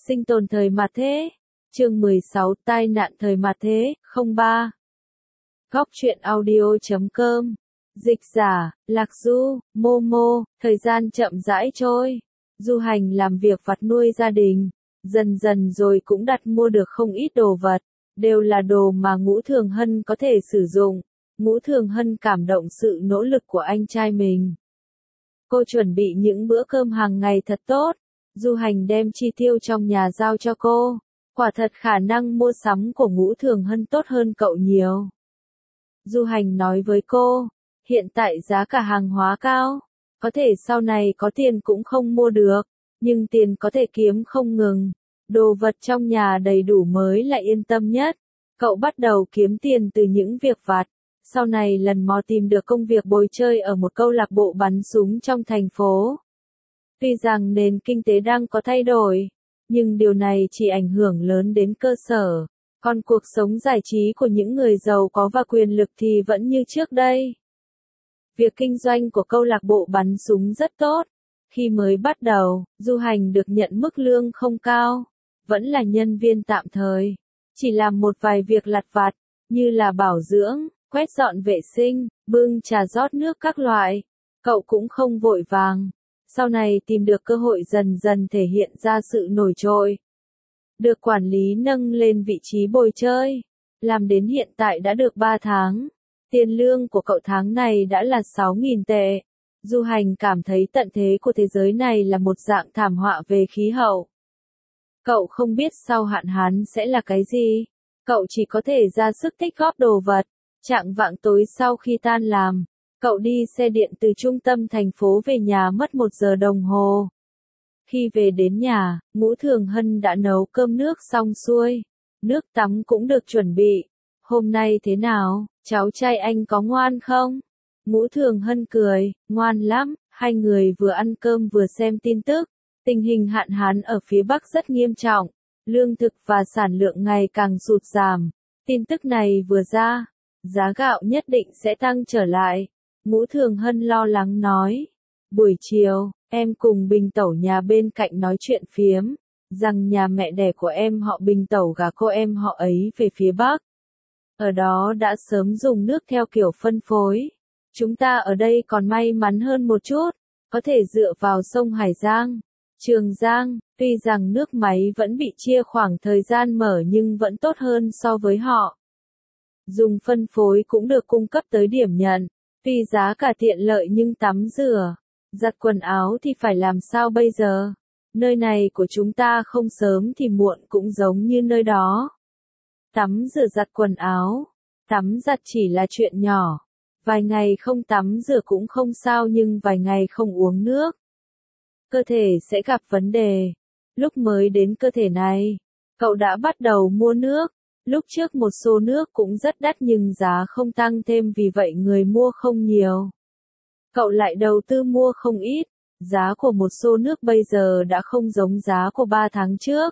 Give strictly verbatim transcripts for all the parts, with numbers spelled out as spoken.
Sinh tồn thời mạt thế. Chương mười sáu Tai nạn thời mạt thế. không ba. Góc truyện audio chấm com. Dịch giả, Lạc Du, Momo. Thời gian chậm rãi trôi. Du Hành làm việc vặt nuôi gia đình. Dần dần rồi cũng đặt mua được không ít đồ vật. Đều là đồ mà Ngũ Thường Hân có thể sử dụng. Ngũ Thường Hân cảm động sự nỗ lực của anh trai mình. Cô chuẩn bị những bữa cơm hàng ngày thật tốt. Du Hành đem chi tiêu trong nhà giao cho cô. Quả thật khả năng mua sắm của Ngũ Thường Hân tốt hơn cậu nhiều. Du Hành nói với cô, hiện tại giá cả hàng hóa cao. Có thể sau này có tiền cũng không mua được. Nhưng tiền có thể kiếm không ngừng. Đồ vật trong nhà đầy đủ mới là yên tâm nhất. Cậu bắt đầu kiếm tiền từ những việc vặt. Sau này lần mò tìm được công việc bồi chơi ở một câu lạc bộ bắn súng trong thành phố. Tuy rằng nền kinh tế đang có thay đổi, nhưng điều này chỉ ảnh hưởng lớn đến cơ sở. Còn cuộc sống giải trí của những người giàu có và quyền lực thì vẫn như trước đây. Việc kinh doanh của câu lạc bộ bắn súng rất tốt. Khi mới bắt đầu, Du Hành được nhận mức lương không cao, vẫn là nhân viên tạm thời, chỉ làm một vài việc lặt vặt, như là bảo dưỡng, quét dọn vệ sinh, bưng trà rót nước các loại. Cậu cũng không vội vàng. Sau này tìm được cơ hội dần dần thể hiện ra sự nổi trội. Được quản lý nâng lên vị trí bồi chơi. Làm đến hiện tại đã được ba tháng. Tiền lương của cậu tháng này đã là sáu nghìn tệ. Du Hành cảm thấy tận thế của thế giới này là một dạng thảm họa về khí hậu. Cậu không biết sau hạn hán sẽ là cái gì. Cậu chỉ có thể ra sức tích góp đồ vật. Chạng vạng tối sau khi tan làm, cậu đi xe điện từ trung tâm thành phố về nhà mất một giờ đồng hồ. Khi về đến nhà, Ngũ Thường Hân đã nấu cơm nước xong xuôi. Nước tắm cũng được chuẩn bị. Hôm nay thế nào, cháu trai anh có ngoan không? Ngũ Thường Hân cười, ngoan lắm. Hai người vừa ăn cơm vừa xem tin tức. Tình hình hạn hán ở phía Bắc rất nghiêm trọng. Lương thực và sản lượng ngày càng sụt giảm. Tin tức này vừa ra, giá gạo nhất định sẽ tăng trở lại. Ngũ Thường Hân lo lắng nói. Buổi chiều, em cùng Bình Tẩu nhà bên cạnh nói chuyện phiếm, rằng nhà mẹ đẻ của em họ Bình Tẩu gả cô em họ ấy về phía Bắc. Ở đó đã sớm dùng nước theo kiểu phân phối. Chúng ta ở đây còn may mắn hơn một chút, có thể dựa vào sông Hải Giang, Trường Giang, tuy rằng nước máy vẫn bị chia khoảng thời gian mở nhưng vẫn tốt hơn so với họ. Dùng phân phối cũng được cung cấp tới điểm nhận, tuy giá cả tiện lợi nhưng tắm rửa, giặt quần áo thì phải làm sao bây giờ? Nơi này của chúng ta không sớm thì muộn cũng giống như nơi đó. Tắm rửa giặt quần áo, tắm giặt chỉ là chuyện nhỏ. Vài ngày không tắm rửa cũng không sao nhưng vài ngày không uống nước, cơ thể sẽ gặp vấn đề. Lúc mới đến cơ thể này, cậu đã bắt đầu mua nước. Lúc trước một xô nước cũng rất đắt nhưng giá không tăng thêm vì vậy người mua không nhiều. Cậu lại đầu tư mua không ít. Giá của một xô nước bây giờ đã không giống giá của ba tháng trước.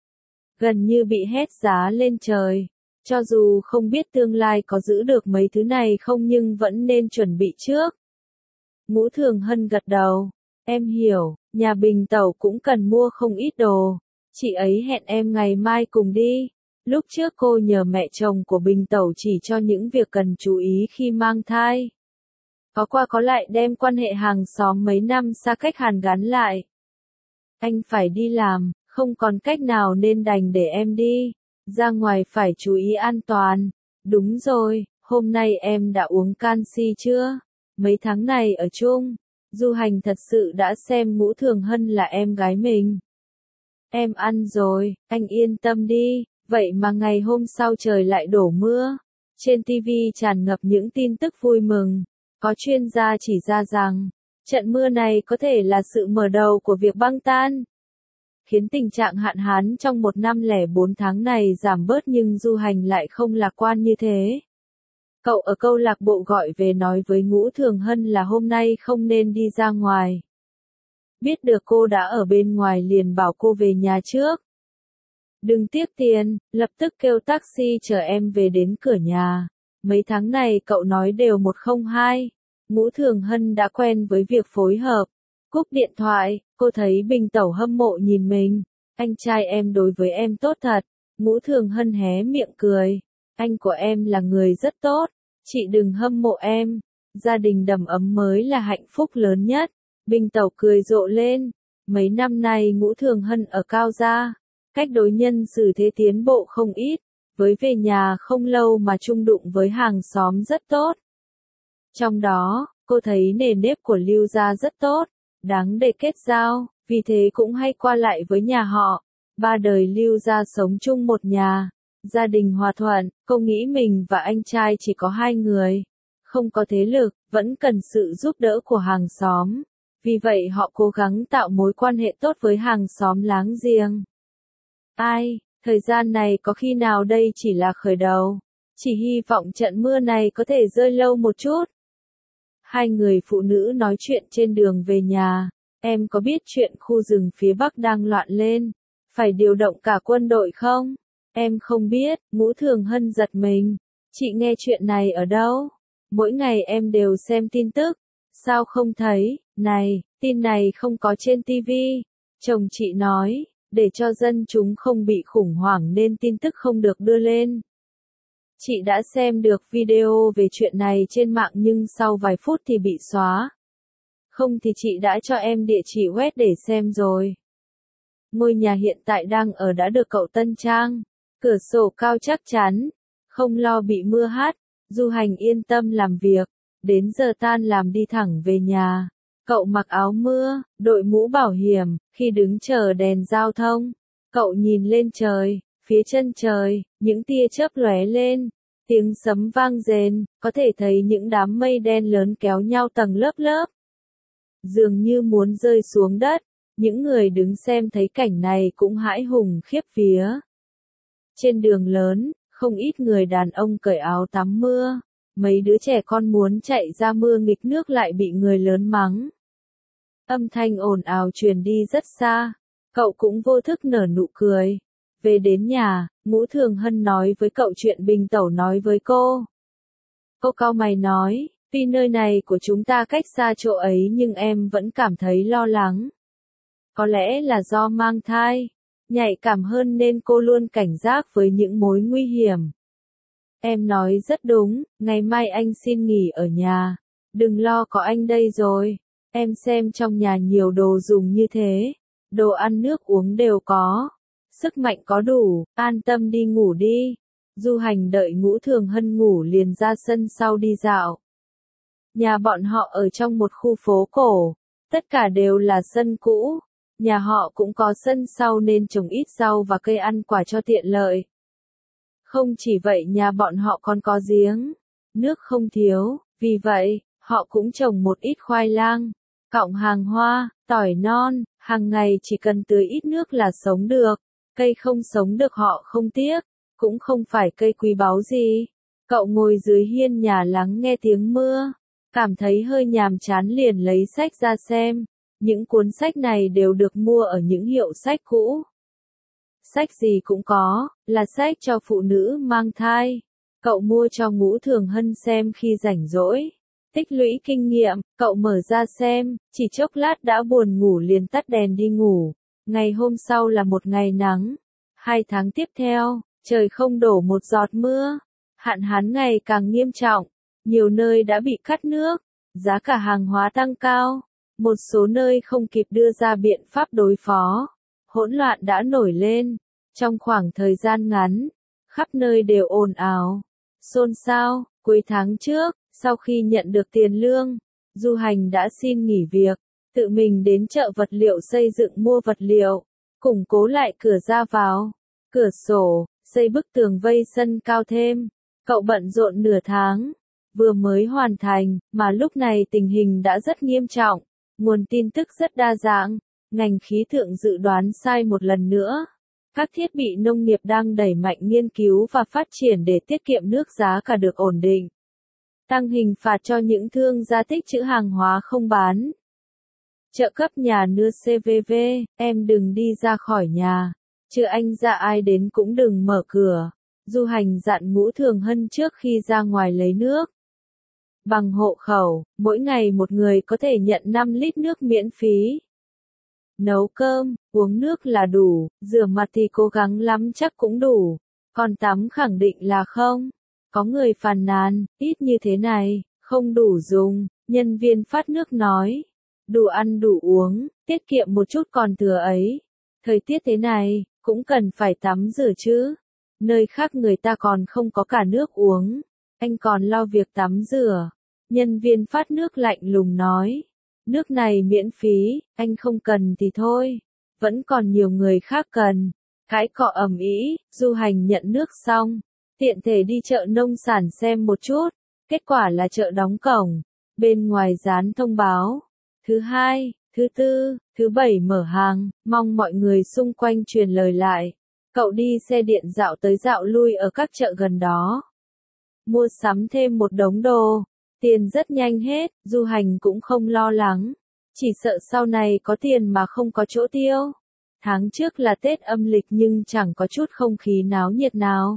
Gần như bị hét giá lên trời. Cho dù không biết tương lai có giữ được mấy thứ này không nhưng vẫn nên chuẩn bị trước. Ngũ Thường Hân gật đầu. Em hiểu, nhà Bình Tẩu cũng cần mua không ít đồ. Chị ấy hẹn em ngày mai cùng đi. Lúc trước cô nhờ mẹ chồng của Bình Tẩu chỉ cho những việc cần chú ý khi mang thai. Có qua có lại đem quan hệ hàng xóm mấy năm xa cách hàn gắn lại. Anh phải đi làm, không còn cách nào nên đành để em đi. Ra ngoài phải chú ý an toàn. Đúng rồi, hôm nay em đã uống canxi chưa? Mấy tháng này ở chung, Du Hành thật sự đã xem Ngũ Thường Hân là em gái mình. Em ăn rồi, anh yên tâm đi. Vậy mà ngày hôm sau trời lại đổ mưa. Trên ti vi tràn ngập những tin tức vui mừng. Có chuyên gia chỉ ra rằng, trận mưa này có thể là sự mở đầu của việc băng tan. Khiến tình trạng hạn hán trong một năm lẻ bốn tháng này giảm bớt nhưng Du Hành lại không lạc quan như thế. Cậu ở câu lạc bộ gọi về nói với Ngũ Thường Hân là hôm nay không nên đi ra ngoài. Biết được cô đã ở bên ngoài liền bảo cô về nhà trước. Đừng tiếc tiền, lập tức kêu taxi chở em về đến cửa nhà. Mấy tháng này cậu nói đều một không hai. Ngũ Thường Hân đã quen với việc phối hợp. Cúp điện thoại, cô thấy Bình Tẩu hâm mộ nhìn mình. Anh trai em đối với em tốt thật. Ngũ Thường Hân hé miệng cười. Anh của em là người rất tốt. Chị đừng hâm mộ em. Gia đình đầm ấm mới là hạnh phúc lớn nhất. Bình Tẩu cười rộ lên. Mấy năm nay Ngũ Thường Hân ở Cao Gia. Cách đối nhân xử thế tiến bộ không ít. Với về nhà không lâu mà chung đụng với hàng xóm rất tốt. Trong đó, cô thấy nề nếp của Lưu gia rất tốt, đáng để kết giao, vì thế cũng hay qua lại với nhà họ. Ba đời Lưu gia sống chung một nhà, gia đình hòa thuận, cô nghĩ mình và anh trai chỉ có hai người, không có thế lực, vẫn cần sự giúp đỡ của hàng xóm. Vì vậy họ cố gắng tạo mối quan hệ tốt với hàng xóm láng giềng. Ai, thời gian này có khi nào đây chỉ là khởi đầu, chỉ hy vọng trận mưa này có thể rơi lâu một chút. Hai người phụ nữ nói chuyện trên đường về nhà. Em có biết chuyện khu rừng phía Bắc đang loạn lên, phải điều động cả quân đội không? Em không biết. Ngũ Thường Hân giật mình. Chị nghe chuyện này ở đâu? Mỗi ngày em đều xem tin tức. Sao không thấy? Này, tin này không có trên ti vi. Chồng chị nói, để cho dân chúng không bị khủng hoảng nên tin tức không được đưa lên. Chị đã xem được video về chuyện này trên mạng nhưng sau vài phút thì bị xóa. Không thì chị đã cho em địa chỉ web để xem rồi. Ngôi nhà hiện tại đang ở đã được cậu tân trang. Cửa sổ cao chắc chắn. Không lo bị mưa hắt. Du Hành yên tâm làm việc. Đến giờ tan làm đi thẳng về nhà. Cậu mặc áo mưa, đội mũ bảo hiểm. Khi đứng chờ đèn giao thông, cậu nhìn lên trời. Phía chân trời, những tia chớp lóe lên, tiếng sấm vang rền, có thể thấy những đám mây đen lớn kéo nhau tầng lớp lớp. Dường như muốn rơi xuống đất, những người đứng xem thấy cảnh này cũng hãi hùng khiếp vía. Trên đường lớn, không ít người đàn ông cởi áo tắm mưa, mấy đứa trẻ con muốn chạy ra mưa nghịch nước lại bị người lớn mắng. Âm thanh ồn ào truyền đi rất xa, cậu cũng vô thức nở nụ cười. Về đến nhà, Ngũ Thường Hân nói với cậu chuyện Bình Tẩu nói với cô. Cô cau mày nói, tuy nơi này của chúng ta cách xa chỗ ấy nhưng em vẫn cảm thấy lo lắng. Có lẽ là do mang thai, nhạy cảm hơn nên cô luôn cảnh giác với những mối nguy hiểm. Em nói rất đúng, ngày mai anh xin nghỉ ở nhà. Đừng lo có anh đây rồi. Em xem trong nhà nhiều đồ dùng như thế. Đồ ăn nước uống đều có. Sức mạnh có đủ, an tâm đi ngủ đi. Du Hành đợi Ngũ Thường Hân ngủ liền ra sân sau đi dạo. Nhà bọn họ ở trong một khu phố cổ. Tất cả đều là sân cũ. Nhà họ cũng có sân sau nên trồng ít rau và cây ăn quả cho tiện lợi. Không chỉ vậy nhà bọn họ còn có giếng. Nước không thiếu, vì vậy, họ cũng trồng một ít khoai lang, cọng hàng hoa, tỏi non, hàng ngày chỉ cần tưới ít nước là sống được. Cây không sống được họ không tiếc, cũng không phải cây quý báu gì. Cậu ngồi dưới hiên nhà lắng nghe tiếng mưa, cảm thấy hơi nhàm chán liền lấy sách ra xem. Những cuốn sách này đều được mua ở những hiệu sách cũ. Sách gì cũng có, là sách cho phụ nữ mang thai. Cậu mua cho Ngũ Thường Hân xem khi rảnh rỗi. Tích lũy kinh nghiệm, cậu mở ra xem, chỉ chốc lát đã buồn ngủ liền tắt đèn đi ngủ. Ngày hôm sau là một ngày nắng. Hai tháng tiếp theo, trời không đổ một giọt mưa. Hạn hán ngày càng nghiêm trọng. Nhiều nơi đã bị cắt nước. Giá cả hàng hóa tăng cao. Một số nơi không kịp đưa ra biện pháp đối phó. Hỗn loạn đã nổi lên. Trong khoảng thời gian ngắn, khắp nơi đều ồn ào, xôn xao. Cuối tháng trước, sau khi nhận được tiền lương, Du Hành đã xin nghỉ việc, tự mình đến chợ vật liệu xây dựng mua vật liệu, củng cố lại cửa ra vào, cửa sổ, xây bức tường vây sân cao thêm. Cậu bận rộn nửa tháng, vừa mới hoàn thành, mà lúc này tình hình đã rất nghiêm trọng, nguồn tin tức rất đa dạng, ngành khí tượng dự đoán sai một lần nữa. Các thiết bị nông nghiệp đang đẩy mạnh nghiên cứu và phát triển để tiết kiệm nước, giá cả được ổn định. Tăng hình phạt cho những thương gia tích trữ hàng hóa không bán. Trợ cấp nhà nưa xê vê vê, em đừng đi ra khỏi nhà. Chứ anh ra ai đến cũng đừng mở cửa. Du Hành dặn Ngũ Thường Hân trước khi ra ngoài lấy nước. Bằng hộ khẩu, mỗi ngày một người có thể nhận năm lít nước miễn phí. Nấu cơm, uống nước là đủ, rửa mặt thì cố gắng lắm chắc cũng đủ. Còn tắm khẳng định là không. Có người phàn nàn, ít như thế này, không đủ dùng, nhân viên phát nước nói. Đủ ăn đủ uống, tiết kiệm một chút còn thừa ấy. Thời tiết thế này, cũng cần phải tắm rửa chứ. Nơi khác người ta còn không có cả nước uống. Anh còn lo việc tắm rửa. Nhân viên phát nước lạnh lùng nói. Nước này miễn phí, anh không cần thì thôi. Vẫn còn nhiều người khác cần. Cãi cọ ầm ĩ, Du Hành nhận nước xong. Tiện thể đi chợ nông sản xem một chút. Kết quả là chợ đóng cổng. Bên ngoài dán thông báo. Thứ hai, thứ tư, thứ bảy mở hàng, mong mọi người xung quanh truyền lời lại. Cậu đi xe điện dạo tới dạo lui ở các chợ gần đó. Mua sắm thêm một đống đồ. Tiền rất nhanh hết, Du Hành cũng không lo lắng. Chỉ sợ sau này có tiền mà không có chỗ tiêu. Tháng trước là Tết âm lịch nhưng chẳng có chút không khí náo nhiệt nào.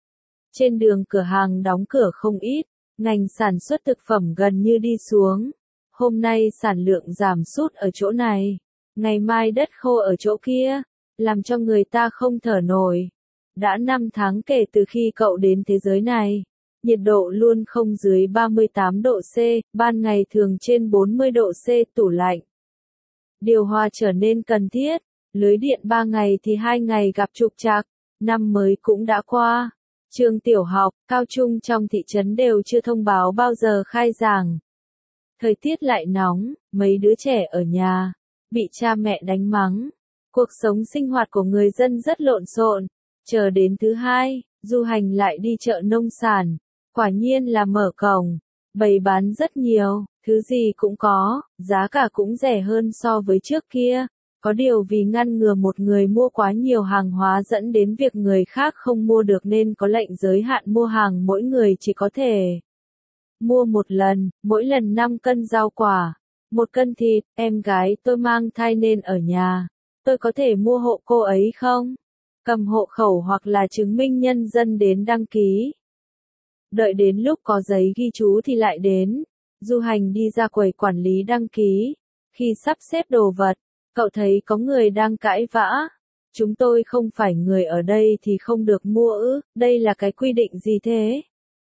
Trên đường cửa hàng đóng cửa không ít, ngành sản xuất thực phẩm gần như đi xuống. Hôm nay sản lượng giảm sút ở chỗ này, ngày mai đất khô ở chỗ kia, làm cho người ta không thở nổi. Đã năm tháng kể từ khi cậu đến thế giới này, nhiệt độ luôn không dưới ba mươi tám độ C, ban ngày thường trên bốn mươi độ C, tủ lạnh. Điều hòa trở nên cần thiết, lưới điện ba ngày thì hai ngày gặp trục trặc, năm mới cũng đã qua. Trường tiểu học, cao trung trong thị trấn đều chưa thông báo bao giờ khai giảng. Thời tiết lại nóng, mấy đứa trẻ ở nhà, bị cha mẹ đánh mắng. Cuộc sống sinh hoạt của người dân rất lộn xộn. Chờ đến thứ hai, Du Hành lại đi chợ nông sản. Quả nhiên là mở cổng, bày bán rất nhiều, thứ gì cũng có, giá cả cũng rẻ hơn so với trước kia. Có điều vì ngăn ngừa một người mua quá nhiều hàng hóa dẫn đến việc người khác không mua được nên có lệnh giới hạn mua hàng mỗi người chỉ có thể mua một lần, mỗi lần năm cân rau quả, một cân thịt. Em gái tôi mang thai nên ở nhà, tôi có thể mua hộ cô ấy không? Cầm hộ khẩu hoặc là chứng minh nhân dân đến đăng ký. Đợi đến lúc có giấy ghi chú thì lại đến. Du Hành đi ra quầy quản lý đăng ký. Khi sắp xếp đồ vật, cậu thấy có người đang cãi vã. Chúng tôi không phải người ở đây thì không được mua ư, đây là cái quy định gì thế?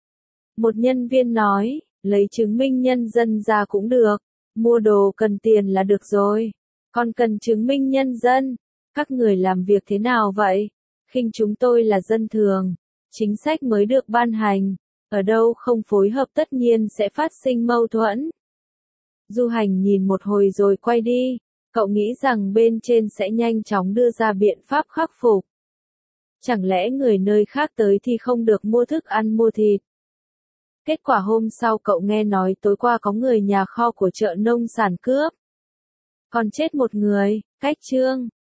Một nhân viên nói, lấy chứng minh nhân dân ra cũng được, mua đồ cần tiền là được rồi. Còn cần chứng minh nhân dân, các người làm việc thế nào vậy? Khinh chúng tôi là dân thường, chính sách mới được ban hành, ở đâu không phối hợp tất nhiên sẽ phát sinh mâu thuẫn. Du Hành nhìn một hồi rồi quay đi, cậu nghĩ rằng bên trên sẽ nhanh chóng đưa ra biện pháp khắc phục. Chẳng lẽ người nơi khác tới thì không được mua thức ăn mua thịt? Kết quả hôm sau cậu nghe nói tối qua có người nhà kho của chợ nông sản cướp. Còn chết một người, cách chương.